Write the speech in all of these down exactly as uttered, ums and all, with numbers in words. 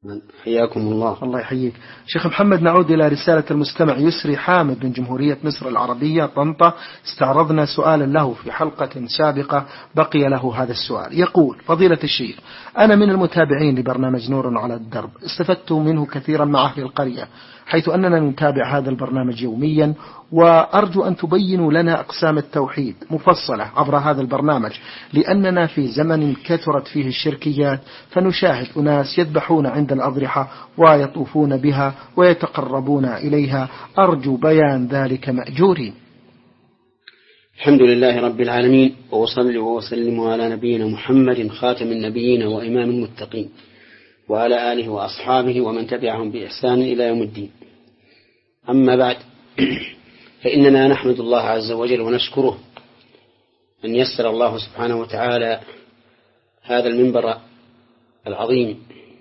حياكم الله. الله يحييك شيخ محمد. نعود إلى رسالة المستمع يسري حامد من جمهورية مصر العربية طنطا. استعرضنا سؤالا له في حلقة سابقة بقي له هذا السؤال. يقول: فضيلة الشيخ، أنا من المتابعين لبرنامج نور على الدرب، استفدت منه كثيرا مع أهل القرية، حيث أننا نتابع هذا البرنامج يوميا، وأرجو أن تبينوا لنا أقسام التوحيد مفصلة عبر هذا البرنامج، لأننا في زمن كثرت فيه الشركيات، فنشاهد أناس يذبحون عند الأضرحة ويطوفون بها ويتقربون إليها. أرجو بيان ذلك مأجورين. الحمد لله رب العالمين، وأصلي وأسلم على نبينا محمد خاتم النبيين وإمام المتقين، وعلى آله وأصحابه ومن تبعهم بإحسان إلى يوم الدين. أما بعد، فإننا نحمد الله عز وجل ونشكره أن يسر الله سبحانه وتعالى هذا المنبر العظيم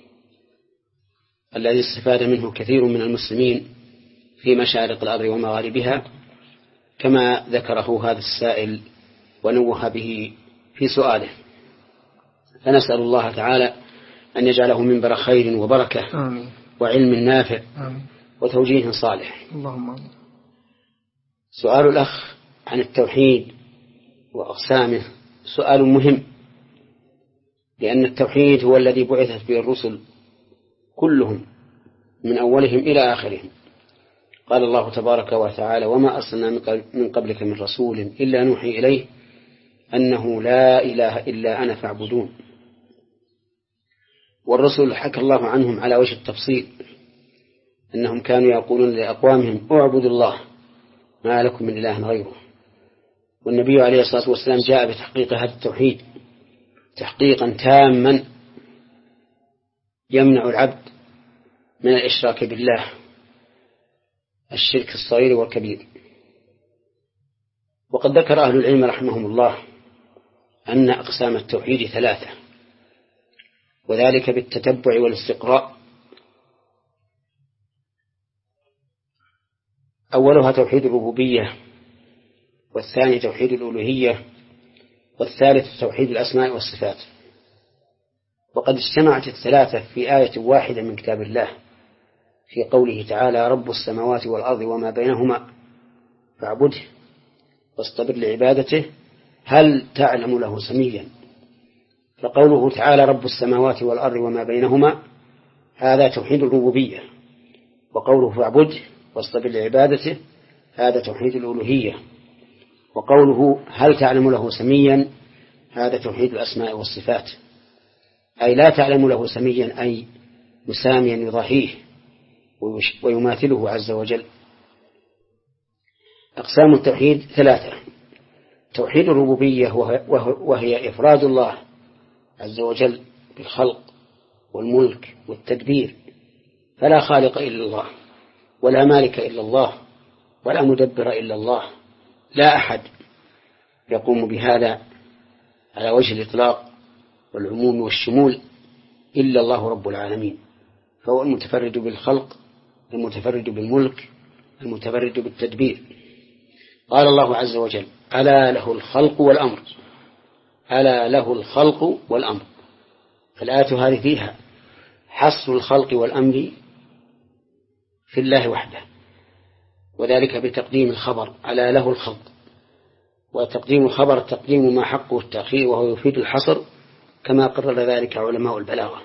الذي استفاد منه كثير من المسلمين في مشارق الأرض ومغاربها، كما ذكره هذا السائل ونوه به في سؤاله. فنسأل الله تعالى أن يجعله منبر خير وبركة آمين. وعلم نافع آمين. وتوجيه صالح. اللهم آمين. سؤال الأخ عن التوحيد وأقسامه سؤال مهم، لأن التوحيد هو الذي بعثت به الرسل كلهم من أولهم إلى آخرهم. قال الله تبارك وتعالى: وما أرسلنا من قبلك من رسول إلا نوحي إليه أنه لا إله إلا أنا فاعبدون. والرسل حكى الله عنهم على وجه التفصيل أنهم كانوا يقولون لأقوامهم: اعبدوا الله ما لكم من إله غيره. والنبي عليه الصلاة والسلام جاء بتحقيق هذا التوحيد تحقيقا تاما يمنع العبد من الإشراك بالله، الشرك الصغير والكبير. وقد ذكر أهل العلم رحمهم الله أن أقسام التوحيد ثلاثة، وذلك بالتتبع والاستقراء. أولها توحيد الربوبية، والثاني توحيد الألوهية، والثالث توحيد الأسماء والصفات. وقد اجتمعت الثلاثة في آية واحدة من كتاب الله في قوله تعالى: رب السماوات والأرض وما بينهما فاعبده واصطبر لعبادته هل تعلم له سميا. فقوله تعالى رب السماوات والأرض وما بينهما هذا توحيد الربوبية، وقوله فاعبده واصطبر لعبادته هذا توحيد الألوهية، وقوله هل تعلم له سميا هذا توحيد الأسماء والصفات، أي لا تعلم له سميا أي مساميا يضاهيه ويماثله عز وجل. أقسام التوحيد ثلاثة: توحيد الربوبية وهي إفراد الله عز وجل بالخلق والملك والتدبير، فلا خالق إلا الله، ولا مالك إلا الله، ولا مدبر إلا الله، لا أحد يقوم بهذا على وجه الإطلاق والعموم والشمول إلا الله رب العالمين، فهو المتفرد بالخلق، المتفرد بالملك، المتفرد بالتدبير. قال الله عز وجل: ألا له الخلق والأمر، ألا له الخلق والأمر. فالآية هذه فيها حصر الخلق والأمر في الله وحده، وذلك بتقديم الخبر ألا له الخلق، وتقديم الخبر تقديم ما حقه التأخير وهو يفيد الحصر، كما قرر ذلك علماء البلاغة.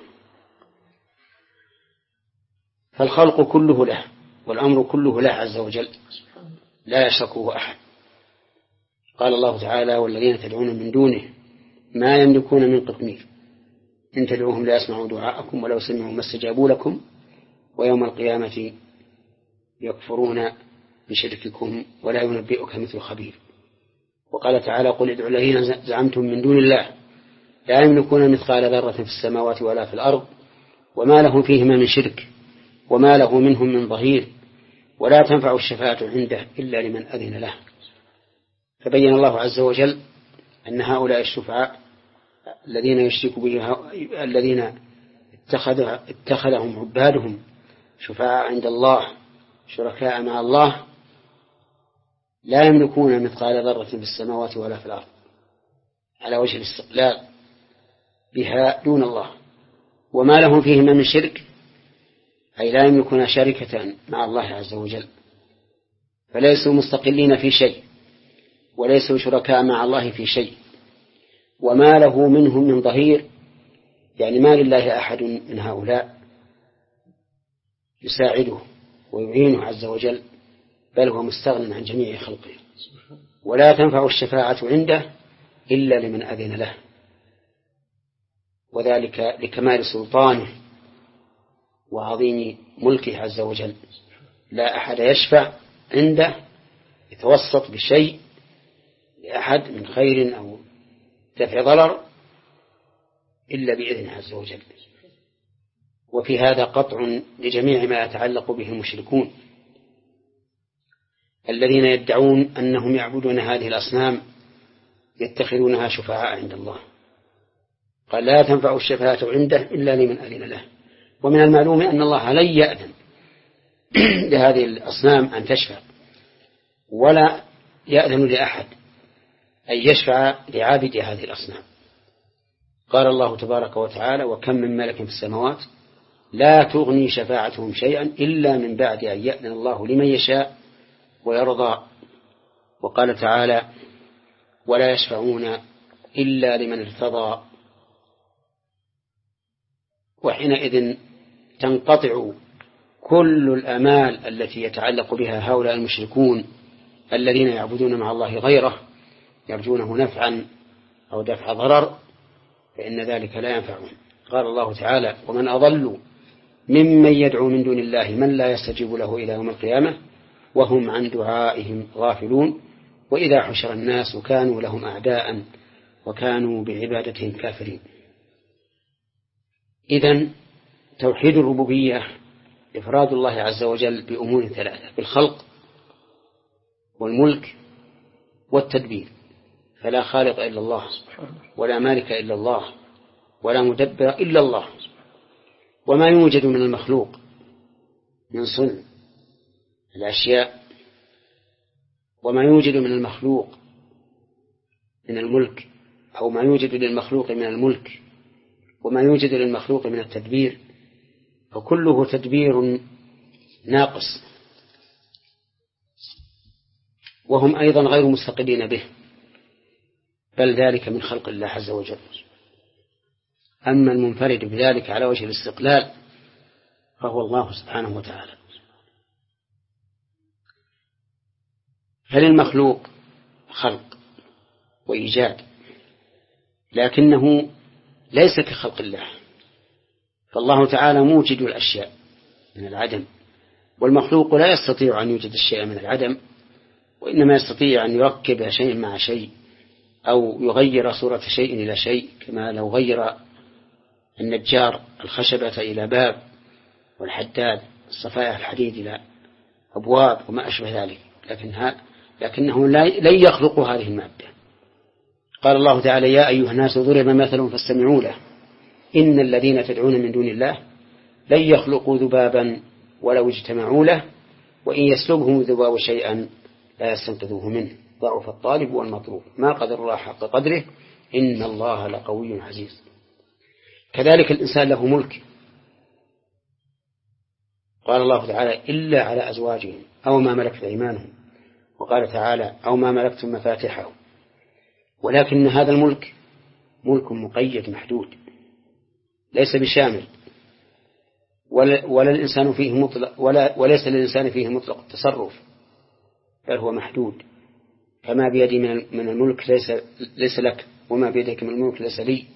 فالخلق كله له والأمر كله له عز وجل، لا يشركه أحد. قال الله تعالى: والذين تدعون من دونه ما يملكون من قطمير إن تدعوهم لا يسمعوا دعاءكم ولو سمعوا ما استجابوا لكم ويوم القيامة يكفرون بشرككم ولا ينبئك مثل خبير. وقال تعالى: قل ادعوا الذين زعمتم من دون الله لا يملكون مثقال ذرة في السماوات ولا في الأرض وما لهم فيهما من شرك وما له منهم من ظهير ولا تنفع الشفاعة عنده إلا لمن أذن له. فبين الله عز وجل أن هؤلاء الشفعاء الذين يشرك به الذين اتخذ اتخذهم عبادهم شفعاء عند الله شركاء مع الله لا يملكون مثقال ذرة في السماوات ولا في الأرض، على وجه الاستقلال بها دون الله، وما لهم فيهما من شرك أي لا يملكون شركة مع الله عز وجل، فليسوا مستقلين في شيء وليسوا شركاء مع الله في شيء، وما له منهم من ظهير، يعني ما لله أحد من هؤلاء يساعده ويعينه عز وجل، بل هو مستغن عن جميع خلقه. ولا تنفع الشفاعة عنده إلا لمن أذن له، وذلك لكمال سلطانه وعظيم ملكه عز وجل. لا أحد يشفع عنده يتوسط بشيء لأحد من خير أو دفع ضرر إلا بإذنه عز وجل. وفي هذا قطع لجميع ما يتعلق به المشركون الذين يدعون أنهم يعبدون هذه الأصنام يتخذونها شفعاء عند الله. قال لا تنفع الشفاعة عنده إلا لمن أذن له. ومن المعلوم أن الله لن يأذن لهذه الأصنام أن تشفع، ولا يأذن لأحد أن يشفع لعابد هذه الأصنام. قال الله تبارك وتعالى وكم من ملك في السماوات لا تغني شفاعتهم شيئا إلا من بعد أن يأذن الله لمن يشاء ويرضى. وقال تعالى ولا يشفعون إلا لمن ارتضى. وحينئذ تنقطع كل الآمال التي يتعلق بها هؤلاء المشركون الذين يعبدون مع الله غيره يرجونه نفعا أو دفع ضرر، فإن ذلك لا ينفعهم. قال الله تعالى ومن أضل ممن يدعو من دون الله من لا يستجيب له إلى يوم القيامة وهم عن دعائهم غافلون وإذا حشر الناس كانوا لهم أعداء وكانوا بعبادتهم كافرين. إذن توحيد الربوبية إفراد الله عز وجل بأمور ثلاثة: بالخلق والملك والتدبير. فلا خالق إلا الله ولا مالك إلا الله ولا مدبر إلا الله. وما يوجد من المخلوق من صنع الأشياء وما يوجد من المخلوق من الملك أو ما يوجد للمخلوق من الملك وما يوجد للمخلوق من التدبير فكله تدبير ناقص، وهم أيضا غير مستقلين به، بل ذلك من خلق الله عز وجل. أما المنفرد بذلك على وجه الاستقلال فهو الله سبحانه وتعالى. فللمخلوق خلق وإيجاد لكنه ليس كخلق الله، فالله تعالى موجد الأشياء من العدم، والمخلوق لا يستطيع أن يوجد الشيء من العدم، وإنما يستطيع أن يركب شيء مع شيء أو يغير صورة شيء إلى شيء، كما لو غير النجار الخشبة إلى باب والحداد الصفائح الحديد إلى أبواب وما أشبه ذلك، لكنها لكنه لن يخلق هذه المادة. قال الله تعالى يا أيها الناس ضرب مثل فاستمعوا له إن الذين تدعون من دون الله لن يخلقوا ذبابا ولو اجتمعوا له وإن يسلبهم الذباب شيئا لا يستنقذوه منه ضعف الطالب والمطلوب ما قدر الله حق قدره إن الله لقوي عزيز. كذلك الإنسان له ملك. قال الله تعالى إلا على أزواجهم أو ما ملكت أيمانهم، وقال تعالى أو ما ملكتم مفاتحه. ولكن هذا الملك ملك مقيد محدود ليس بشامل، ولا, ولا الإنسان فيه مطلق ولا وليس للإنسان فيه مطلق التصرف، بل هو محدود. فما بيدي من الملك ليس, ليس لك، وما بيدك من الملك ليس لي.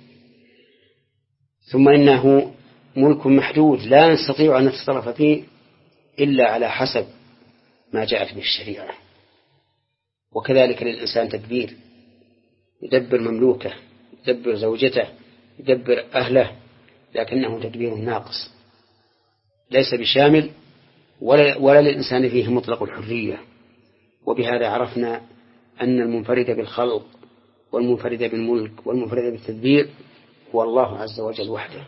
ثم إنه ملك محدود لا نستطيع أن نتصرف فيه إلا على حسب ما جاءت به الشريعة. وكذلك للإنسان تدبير، يدبر مملوكه، يدبر زوجته، يدبر أهله، لكنه تدبير ناقص ليس بشامل، ولا, ولا للإنسان فيه مطلق الحرية. وبهذا عرفنا أن المنفرد بالخلق والمنفرد بالملك والمنفرد بالتدبير هو الله عز وجل وحده.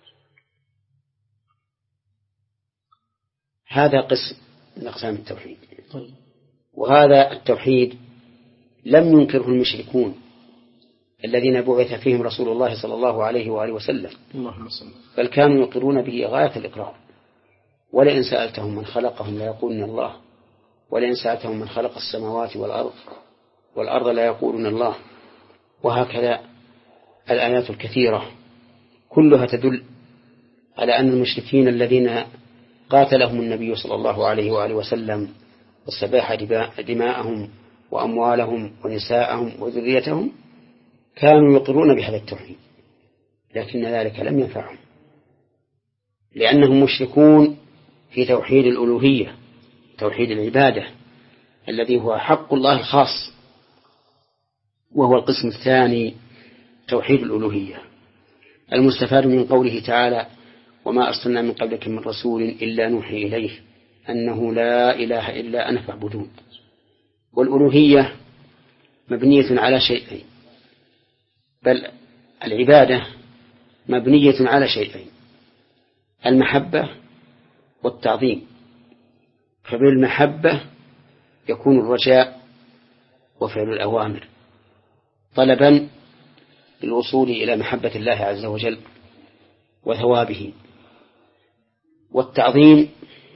هذا قسم من أقسام التوحيد. وهذا التوحيد لم ينكره المشركون الذين بعث فيهم رسول الله صلى الله عليه وآله وسلم، بل كانوا يقرون به غاية الإقرار ولئن سألتهم من خلقهم ليقولن الله، ولئن سألتهم من خلق السماوات والأرض والأرض ليقولن الله. وهكذا الآيات الكثيرة كلها تدل على أن المشركين الذين قاتلهم النبي صلى الله عليه وآله وسلم واستباح دماءهم وأموالهم ونساءهم وذريتهم كانوا يقرون بهذا التوحيد، لكن ذلك لم ينفعهم، لأنهم مشركون في توحيد الألوهية، توحيد العبادة الذي هو حق الله الخاص، وهو القسم الثاني توحيد الألوهية. المستفاد من قوله تعالى: وما أرسلنا من قبلك من رسول إلا نوحي إليه أنه لا إله إلا أنا فاعبدون. والألوهية مبنية على شيئين، بل العبادة مبنية على شيئين: المحبة والتعظيم. فبالمحبة يكون الرجاء وفعل الأوامر طلبا للوصول إلى محبة الله عز وجل وثوابه، والتعظيم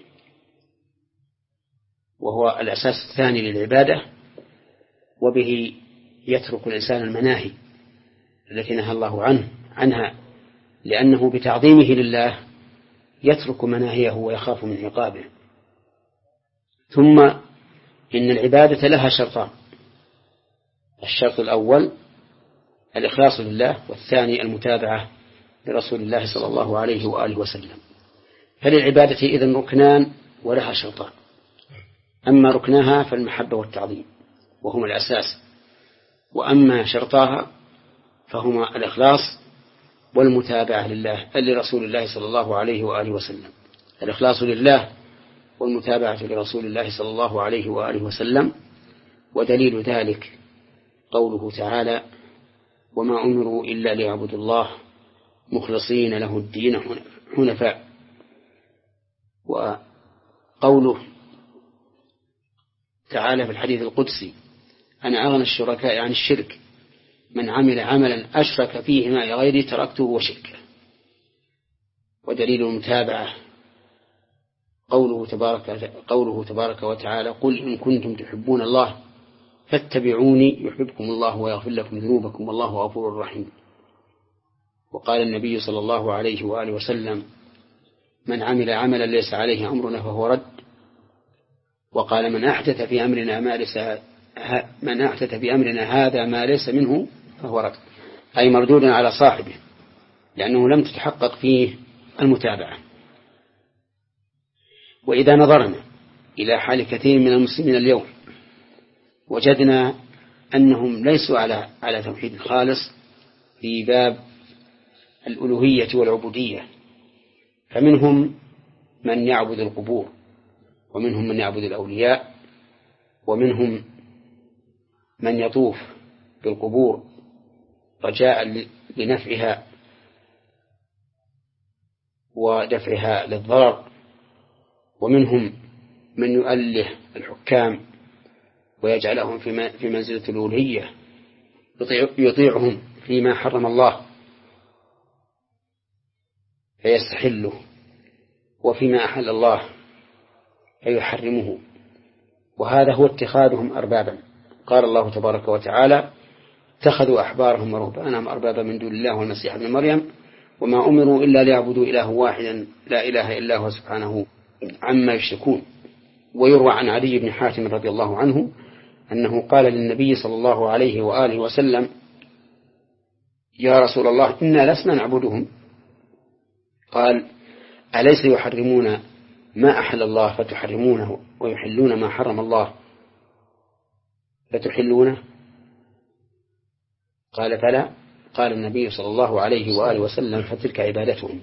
وهو الأساس الثاني للعبادة، وبه يترك الإنسان المناهي التي نهى الله عنه عنها، لأنه بتعظيمه لله يترك مناهيه ويخاف من عقابه. ثم إن العبادة لها شرطان: الشرط الأول الإخلاص لله، والثاني المتابعة لرسول الله صلى الله عليه وآله وسلم. فللعبادة إذن ركنان ولها شرطان: أما ركناها فالمحبة والتعظيم وهما الأساس، وأما شرطاها فهما الإخلاص والمتابعة لله لرسول الله صلى الله عليه وآله وسلم. الإخلاص لله والمتابعة لرسول الله صلى الله عليه وآله وسلم. ودليل ذلك قوله تعالى: وما أمروا إلا ليعبدوا الله مخلصين له الدين حنفاء. وقوله تعالى في الحديث القدسي: أنا أغنى الشركاء عن الشرك، من عمل عملا أشرك فيه معي غيري تركته وشركه. ودليل المتابعة قوله تبارك, قوله تبارك وتعالى: قل إن كنتم تحبون الله فاتبعوني يحببكم الله ويغفر لكم ذنوبكم والله غفور رحيم. وقال النبي صلى الله عليه وآله وسلم: من عمل عملا ليس عليه أمرنا فهو رد. وقال: من أحدث في أمرنا ما ليس من أحدث في أمرنا هذا ما ليس منه فهو رد، أي مردود على صاحبه، لأنه لم تتحقق فيه المتابعة. وإذا نظرنا إلى حال كثير من المسلمين اليوم وجدنا أنهم ليسوا على على توحيد الخالص في باب الألوهية والعبودية، فمنهم من يعبد القبور، ومنهم من يعبد الأولياء، ومنهم من يطوف بالقبور رجاء لنفعها ودفعها للضرر، ومنهم من يؤله الحكام ويجعلهم في منزلة الألوهية يطيعهم فيما حرم الله فيستحله، وفيما أحل الله فيحرمه. وهذا هو اتخاذهم أربابا. قال الله تبارك وتعالى: اتخذوا أحبارهم ورهبانهم أربابا من دون الله والمسيح ابن مريم وما أمروا إلا ليعبدوا إلها واحدا لا إله إلا هو سبحانه عما يشركون. ويروى عن علي بن حاتم رضي الله عنه أنه قال للنبي صلى الله عليه وآله وسلم: يا رسول الله إنا لسنا نعبدهم. قال: أليس يحرمون ما أحل الله فتحرمونه ويحلون ما حرم الله فتحلونه؟ قال: بلى. قال النبي صلى الله عليه وآله وسلم: فتلك عبادتهم.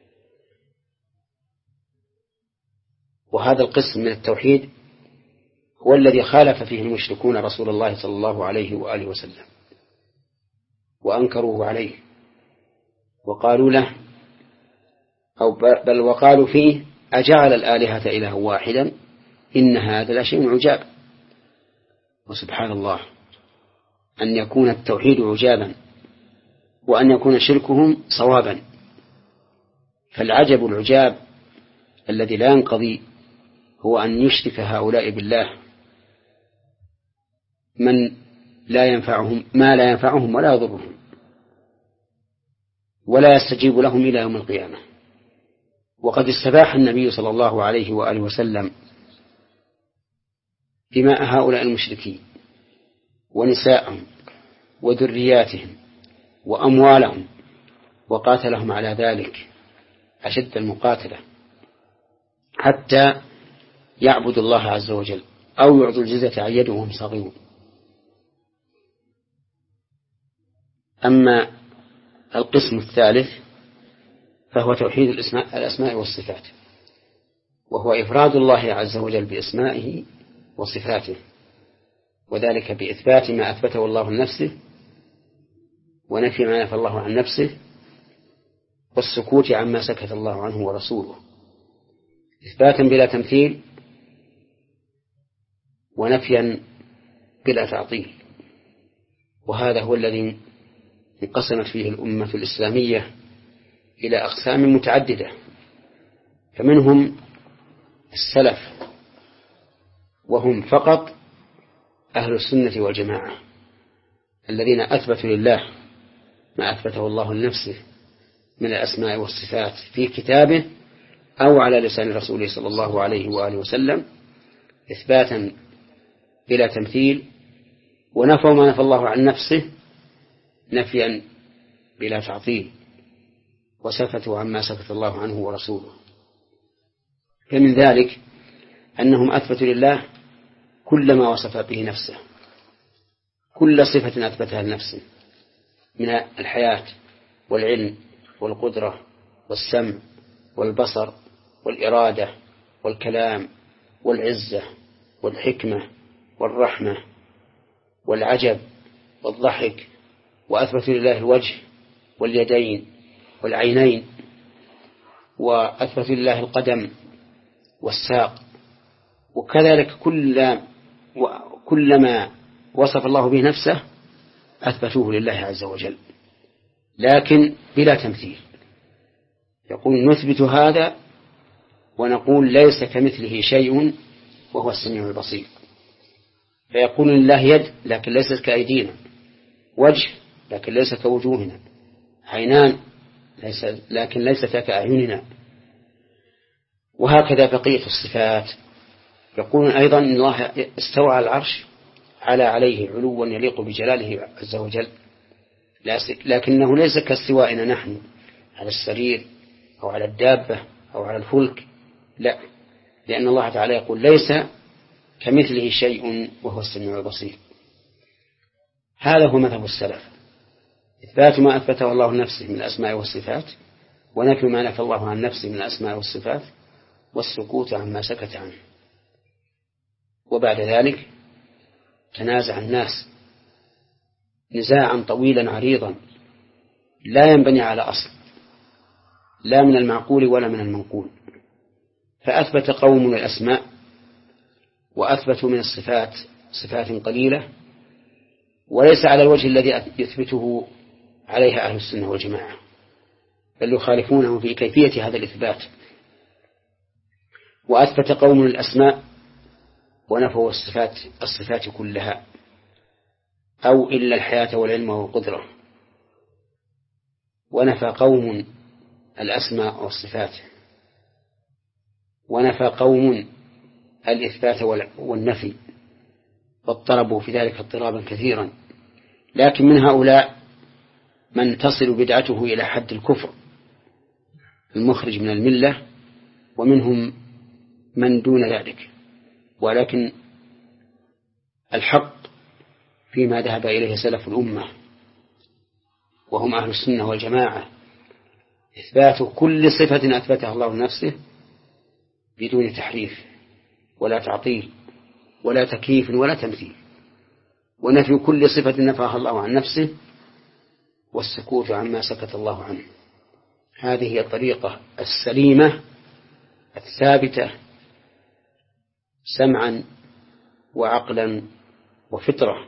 وهذا القسم من التوحيد هو الذي خالف فيه المشركون رسول الله صلى الله عليه وآله وسلم وأنكروه عليه، وقالوا له أو بل وقالوا فيه: أجعل الآلهة إله واحدا إن هذا لشيء عجاب. وسبحان الله أن يكون التوحيد عجابا وأن يكون شركهم صوابا. فالعجب العجاب الذي لا ينقضي هو أن يشرك هؤلاء بالله من لا ينفعهم ما لا ينفعهم ولا يضرهم ولا يستجيب لهم إلى يوم القيامة. وقد استباح النبي صلى الله عليه وآله وسلم دماء هؤلاء المشركين ونساءهم وذرياتهم وأموالهم، وقاتلهم على ذلك أشد المقاتلة حتى يعبدوا الله عز وجل أو يعطوا الجزية عن يد وهم صاغرون. أما القسم الثالث فهو توحيد الأسماء, الأسماء والصفات، وهو إفراد الله عز وجل بأسمائه وصفاته، وذلك بإثبات ما أثبته الله لنفسه ونفي ما نفى الله عن نفسه، والسكوت عما سكت الله عنه ورسوله، إثباتا بلا تمثيل ونفيا بلا تعطيل. وهذا هو الذي انقسمت فيه الأمة الإسلامية إلى أقسام متعددة، فمنهم السلف وهم فقط أهل السنة والجماعة الذين أثبتوا لله ما أثبته الله لنفسه من الأسماء والصفات في كتابه أو على لسان رسوله صلى الله عليه وآله وسلم إثباتا بلا تمثيل، ونفوا ما نفى الله عن نفسه نفيا بلا تعطيل، وسكتوا عما سكت الله عنه ورسوله. فمن ذلك أنهم أثبتوا لله كل ما وصف به نفسه، كل صفة أثبتها لنفسه من الحياة والعلم والقدرة والسمع والبصر والإرادة والكلام والعزة والحكمة والرحمة والعجب والضحك، وأثبتوا لله الوجه واليدين والعينين، وأثبتوا لله القدم والساق، وكذلك كل كلما وصف الله به نفسه أثبتوه لله عز وجل، لكن بلا تمثيل. يقول نثبت هذا ونقول ليس كمثله شيء وهو السميع البصير، فيقول لله يد لكن ليست كأيدينا، وجه لكن ليس كوجوهنا، عينان ليس لكن ليست كأعيننا، وهكذا بقية الصفات. يقولون أيضا إن الله استوى على العرش على عليه علوا يليق بجلاله عز وجل، لكنه ليس كاستوائنا نحن على السرير أو على الدابة أو على الفلك، لا، لأن الله تعالى يقول ليس كمثله شيء وهو السميع البصير. هذا هو مذهب السلف، إثبات ما أثبته الله لنفسه من الأسماء والصفات، ونفي ما نفى الله عن نفسه من الأسماء والصفات، والسكوت عما سكت عنه. وبعد ذلك تنازع الناس نزاعا طويلا عريضا لا ينبني على أصل، لا من المعقول ولا من المنقول، فأثبت قوم من الأسماء وأثبتوا من الصفات صفات قليلة، وليس على الوجه الذي يثبته عليها أهل السنة والجماعة، بل يخالفونه في كيفية هذا الإثبات. وأثبت قوم الأسماء ونفوا الصفات الصفات كلها أو إلا الحياة والعلم والقدرة، ونفى قوم الأسماء والصفات، ونفى قوم الإثبات والنفي، واضطربوا في ذلك اضطرابا كثيرا. لكن من هؤلاء من تصل بدعته إلى حد الكفر المخرج من الملة، ومنهم من دون ذلك، ولكن الحق فيما ذهب إليه سلف الأمة وهم أهل السنة والجماعة إثبات كل صفة أثبتها الله لنفسه بدون تحريف ولا تعطيل ولا تكييف ولا تمثيل، ونفي كل صفة نفاها الله عن نفسه، والسكوت عما سكت الله عنه. هذه هي الطريقة السليمة الثابتة سمعا وعقلا وفطرة.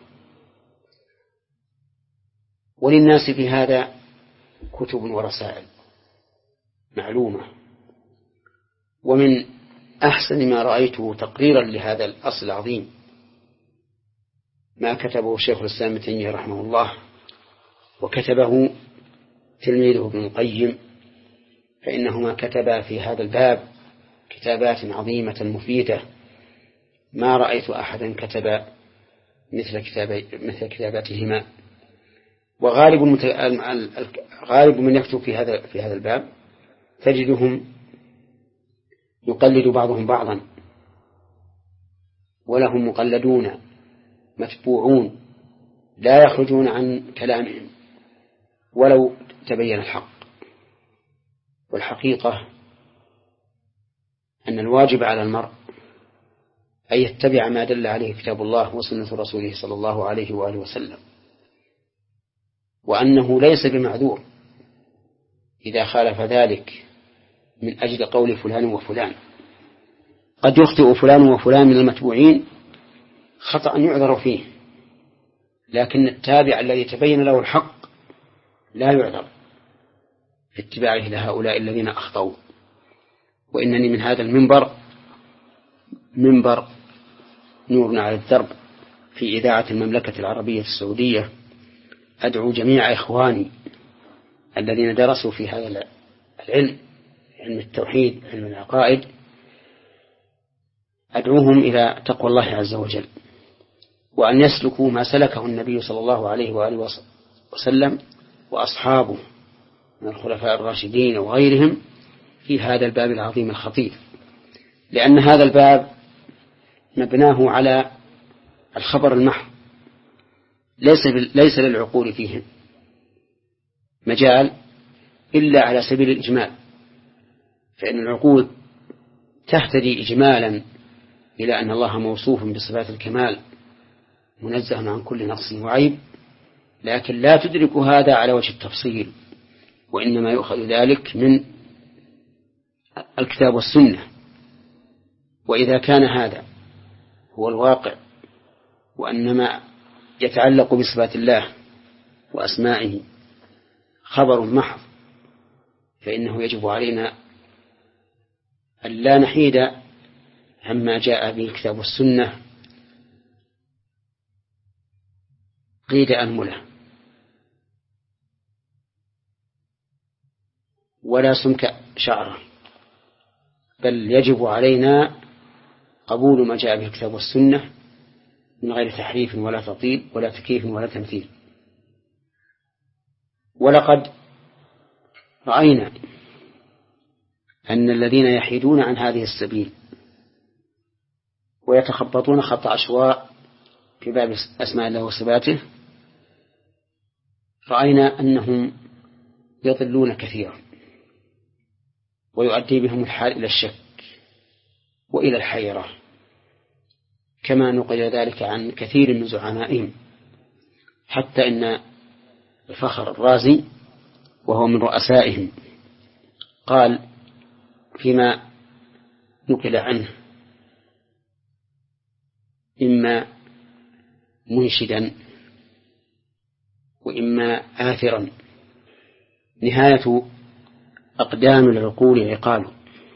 وللناس في هذا كتب ورسائل معلومة، ومن أحسن ما رأيته تقريرا لهذا الأصل العظيم ما كتبه شيخ الإسلام ابن تيمية رحمه الله، وكتبه تلميذه ابن القيم، فإنهما كتبا في هذا الباب كتابات عظيمة مفيدة ما رأيت أحدا كتب مثل كتاب مثل كتاباتهما. وغالب المت... غالب من يكتب في هذا في هذا الباب تجدهم يقلد بعضهم بعضا، ولهم مقلدون متبوعون لا يخرجون عن كلامهم ولو تبين الحق. والحقيقة أن الواجب على المرء أن يتبع ما دل عليه كتاب الله وسنة رسوله صلى الله عليه وآله وسلم، وأنه ليس بمعذور إذا خالف ذلك من أجل قول فلان وفلان. قد يخطئ فلان وفلان من المتبوعين خطأ يعذر فيه، لكن التابع الذي تبين له الحق لا يعذر في اتباعه لهؤلاء الذين أخطأوا. وإنني من هذا المنبر منبر نورنا على الدرب في إذاعة المملكة العربية السعودية أدعو جميع إخواني الذين درسوا في هذا العلم، علم التوحيد، علم العقائد، أدعوهم إلى تقوى الله عز وجل، وأن يسلكوا ما سلكه النبي صلى الله عليه وآله وسلم وأصحابه من الخلفاء الراشدين وغيرهم في هذا الباب العظيم الخطير، لأن هذا الباب مبناه على الخبر المحض، ليس ليس للعقول فيه مجال إلا على سبيل الإجمال، فإن العقول تهتدي إجمالا إلى أن الله موصوف بصفات الكمال منزه عن كل نقص وعيب، لكن لا تدرك هذا على وجه التفصيل، وإنما يؤخذ ذلك من الكتاب والسنة. وإذا كان هذا هو الواقع، وأنما يتعلق بصفات الله وأسمائه خبر محض، فإنه يجب علينا أن لا نحيد عما جاء به الكتاب والسنة قيد أنملة ولا سمك شعره، بل يجب علينا قبول ما جاء به الكتاب والسنة من غير تحريف ولا تطيل ولا تكييف ولا تمثيل. ولقد رأينا أن الذين يحيدون عن هذه السبيل ويتخبطون خط عشواء في باب أسماء الله وصفاته، رأينا أنهم يضلون كثيرا ويؤدي بهم الحال إلى الشك وإلى الحيرة، كما نقل ذلك عن كثير من زعمائهم، حتى إن الفخر الرازي وهو من رؤسائهم قال فيما نقل عنه: إما منشدا وإما آثرا، نهاية أقدام العقول عقال،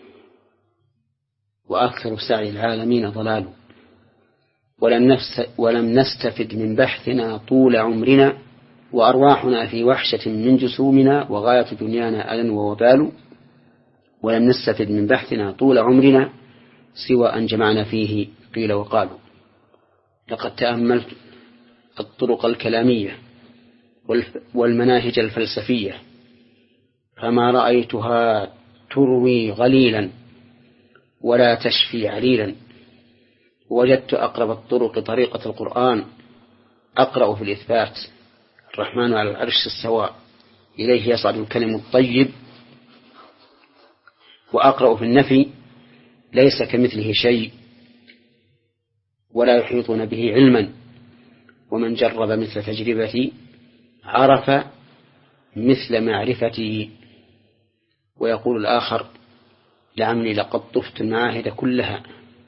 وأكثر سعي العالمين ضلال، ولم, ولم نستفد من بحثنا طول عمرنا، وأرواحنا في وحشة من جسومنا، وغاية دنيانا أذى ووبال. ولم نستفد من بحثنا طول عمرنا سوى أن جمعنا فيه قيل وقالوا. لقد تأملت الطرق الكلامية والمناهج الفلسفية فما رأيتها تروي غليلا ولا تشفي عليلا. وجدت أقرب الطرق طريقة القرآن، أقرأ في الإثبات: الرحمن على العرش استوى إليه يصعد الكلم الطيب، وأقرأ في النفي: ليس كمثله شيء ولا يحيطون به علما، ومن جرب مثل تجربتي عرف مثل معرفتي. ويقول الآخر: لعمري لقد طفت المعاهد كلها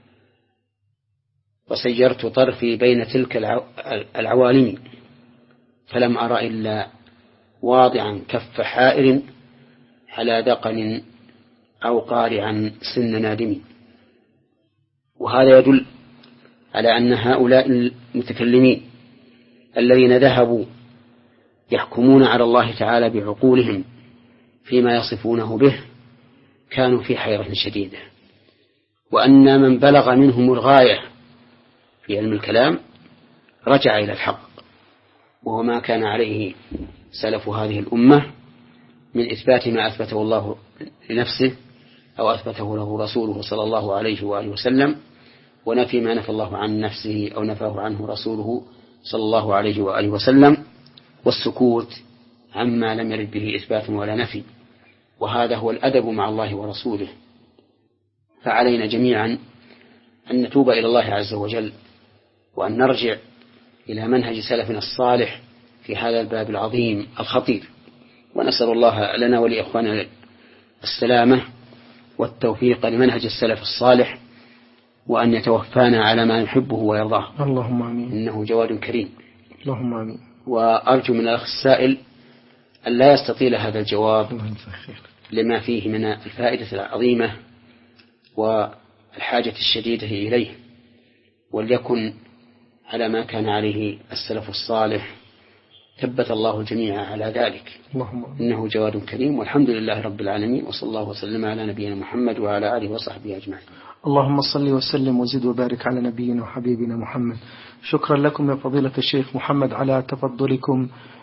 وسيرت طرفي بين تلك العوالم، فلم أرى إلا واضعا كف حائر على دقن أو قارعا سن نادم. وهذا يدل على أن هؤلاء المتكلمين الذين ذهبوا يحكمون على الله تعالى بعقولهم فيما يصفونه به كانوا في حيرة شديدة، وأن من بلغ منهم الغاية في علم الكلام رجع إلى الحق، وهو ما كان عليه سلف هذه الأمة من إثبات ما أثبته الله لنفسه أو أثبته له رسوله صلى الله عليه وآله وسلم، ونفي ما نفى الله عن نفسه أو نفاه عنه رسوله صلى الله عليه وآله وسلم، والسكوت عما لم يرد به إثبات ولا نفي. وهذا هو الأدب مع الله ورسوله. فعلينا جميعا أن نتوب إلى الله عز وجل، وأن نرجع إلى منهج سلفنا الصالح في هذا الباب العظيم الخطير، ونسأل الله لنا ولإخواننا السلامة والتوفيق لمنهج السلف الصالح، وأن يتوفانا على ما يحبه ويرضاه. اللهم آمين. إنه جواد كريم. اللهم آمين. وأرجو من الأخ السائل أن لا يستطيل هذا الجواب لما فيه من الفائدة العظيمة والحاجة الشديدة إليه، وليكن على ما كان عليه السلف الصالح، ثبت الله الجميع على ذلك. اللهم إنه جواد كريم، والحمد لله رب العالمين، وصلى الله وسلم على نبينا محمد وعلى آله وصحبه أجمعين. اللهم صل وسلم وزد وبارك على نبينا وحبيبنا محمد. شكرا لكم يا فضيلة الشيخ محمد على تفضلكم